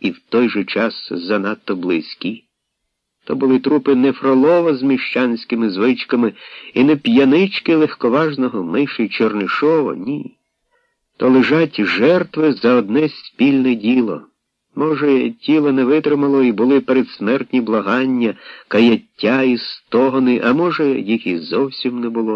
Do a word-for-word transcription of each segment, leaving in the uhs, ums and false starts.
і в той же час занадто близькі. То були трупи не Фролова з міщанськими звичками і не п'янички легковажного Миші Чернишова, ні. То лежать жертви за одне спільне діло. Може, тіло не витримало і були передсмертні благання, каяття і стогони, а може, їх і зовсім не було.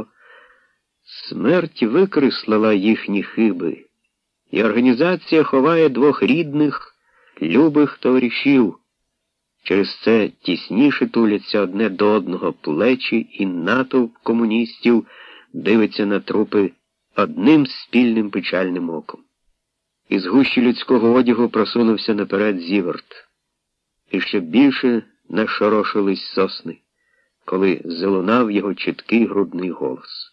Смерть викреслила їхні хиби, і організація ховає двох рідних, любих товаришів. Через це тісніше туляться одне до одного плечі, і натовп комуністів дивиться на трупи одним спільним печальним оком. Із гущі людського одягу просунувся наперед Зіверт. І ще більше нашорошились сосни, коли залунав його чіткий грудний голос.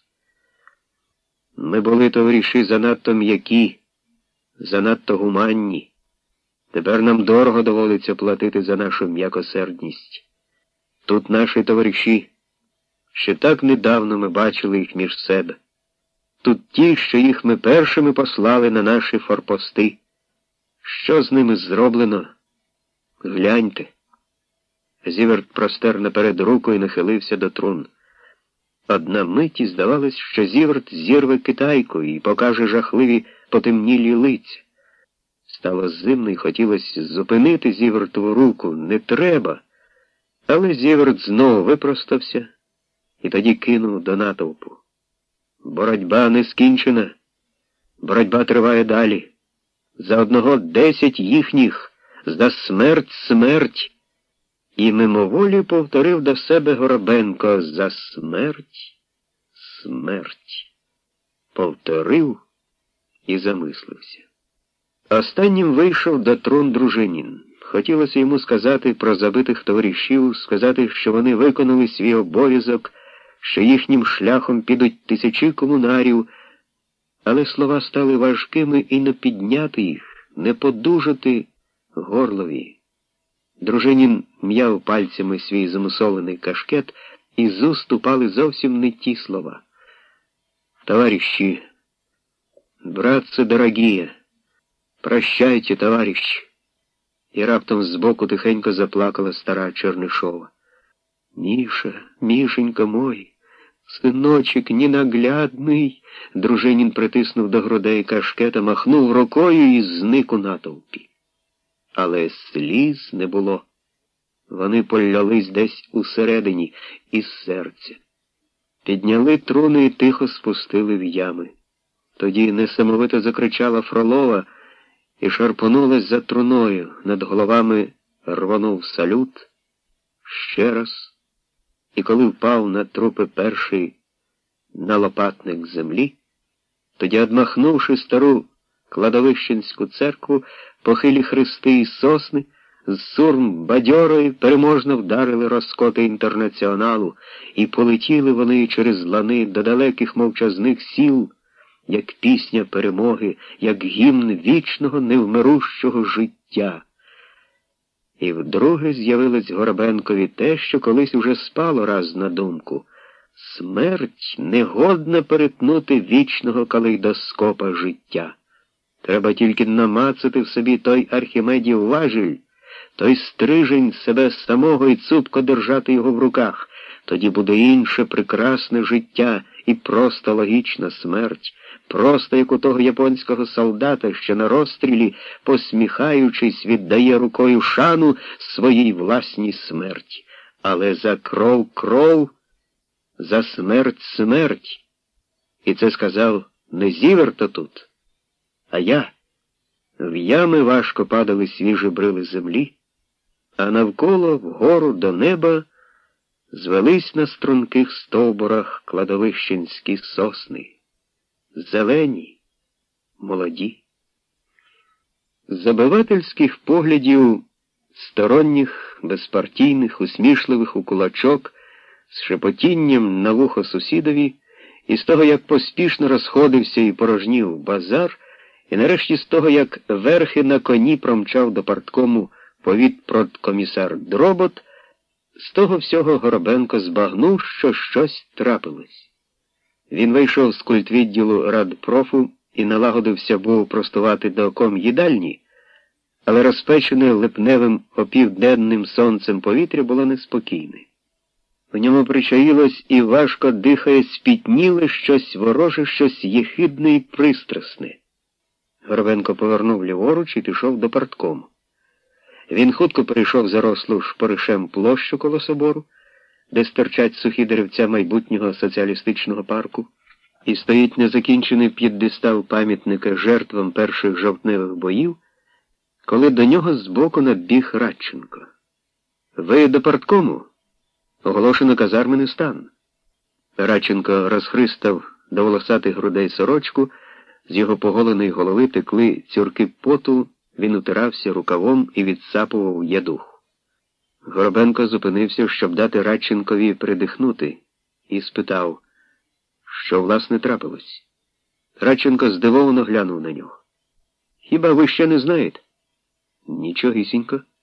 Ми були, товариші, занадто м'які, занадто гуманні. Тепер нам дорого доводиться платити за нашу м'якосердність. Тут наші товариші, ще так недавно ми бачили їх між себе. Тут ті, що їх ми першими послали на наші форпости. Що з ними зроблено? Гляньте. Зіверт простер наперед руку і нахилився до трун. Одна мить і здавалось, що Зіверт зірве китайку і покаже жахливі потемнілі лиця. Стало зимно і хотілося зупинити Зівертову руку. Не треба. Але Зіверт знову випростався і тоді кинув до натовпу. Боротьба не скінчена. Боротьба триває далі. За одного десять їхніх, за смерть смерть. І мимоволі повторив до себе Горобенко: за смерть смерть. Повторив і замислився. Останнім вийшов до трун Дружинін. Хотілося йому сказати про забитих товаришів, сказати, що вони виконали свій обов'язок, що їхнім шляхом підуть тисячі комунарів, але слова стали важкими і не підняти їх, не подужати горлові. Дружинін м'яв пальцями свій замусолений кашкет, і з уст упали зовсім не ті слова. «Товарищи, братцы дорогие, прощайте, товарищи!» І раптом збоку тихенько заплакала стара Чернишова. «Міша, Мішенька мой, синочек ненаглядний!» Дружинін притиснув до грудей кашкета, махнув рукою і зник у натовпі. Але сліз не було. Вони полялись десь усередині, із серця. Підняли труни і тихо спустили в ями. Тоді несамовито закричала Фролова і шарпонулась за труною. Над головами рвонув салют. Ще раз. І коли впав на трупи перший налопатник землі, тоді, одмахнувши стару кладовищенську церкву, похилі хрести і сосни, з сурм бадьорої переможно вдарили розкоти інтернаціоналу, і полетіли вони через лани до далеких мовчазних сіл, як пісня перемоги, як гімн вічного невмирущого життя. І вдруге з'явилось Горобенкові те, що колись уже спало раз на думку. Смерть не годна перетнути вічного калейдоскопа життя. Треба тільки намацати в собі той Архімедів важіль, той стрижень себе самого і цупко держати його в руках. Тоді буде інше прекрасне життя і просто логічна смерть, просто як у того японського солдата, що на розстрілі, посміхаючись, віддає рукою шану своїй власній смерті. Але за кров кров, за смерть смерть. І це сказав не Зіверт тут, а я. В ями важко падали свіжі брили землі, а навколо, вгору до неба, звелись на струнких стовбурах кладовищенські сосни. Зелені, молоді. Забивательських поглядів сторонніх, безпартійних, усмішливих у кулачок, з шепотінням на вухо сусідові, і з того, як поспішно розходився і порожнів базар, і нарешті з того, як верхи на коні промчав до парткому повітпродкомісар Дробот, з того всього Горобенко збагнув, що щось трапилось. Він вийшов з культвідділу радпрофу і налагодився був простувати до ком'їдальні, але розпечене липневим опівденним сонцем повітря було неспокійне. У ньому причаїлось і важко дихає спітніле щось вороже, щось єхидне і пристрасне. Горобенко повернув ліворуч і пішов до парткому. Він хутко перейшов зарослу шпоришем площу коло собору, де стирчать сухі деревця майбутнього соціалістичного парку, і стоїть незакінчений п'єдестал пам'ятника жертвам перших жовтневих боїв, коли до нього збоку надбіг Радченко. «Ви до парткому? Оголошено казармений стан». Радченко розхристав до волосатих грудей сорочку, з його поголеної голови текли цюрки поту, він утирався рукавом і відсапував ядух. Горобенко зупинився, щоб дати Радченкові придихнути, і спитав, що власне трапилось. Радченко здивовано глянув на нього. «Хіба ви ще не знаєте?» «Нічогісінько».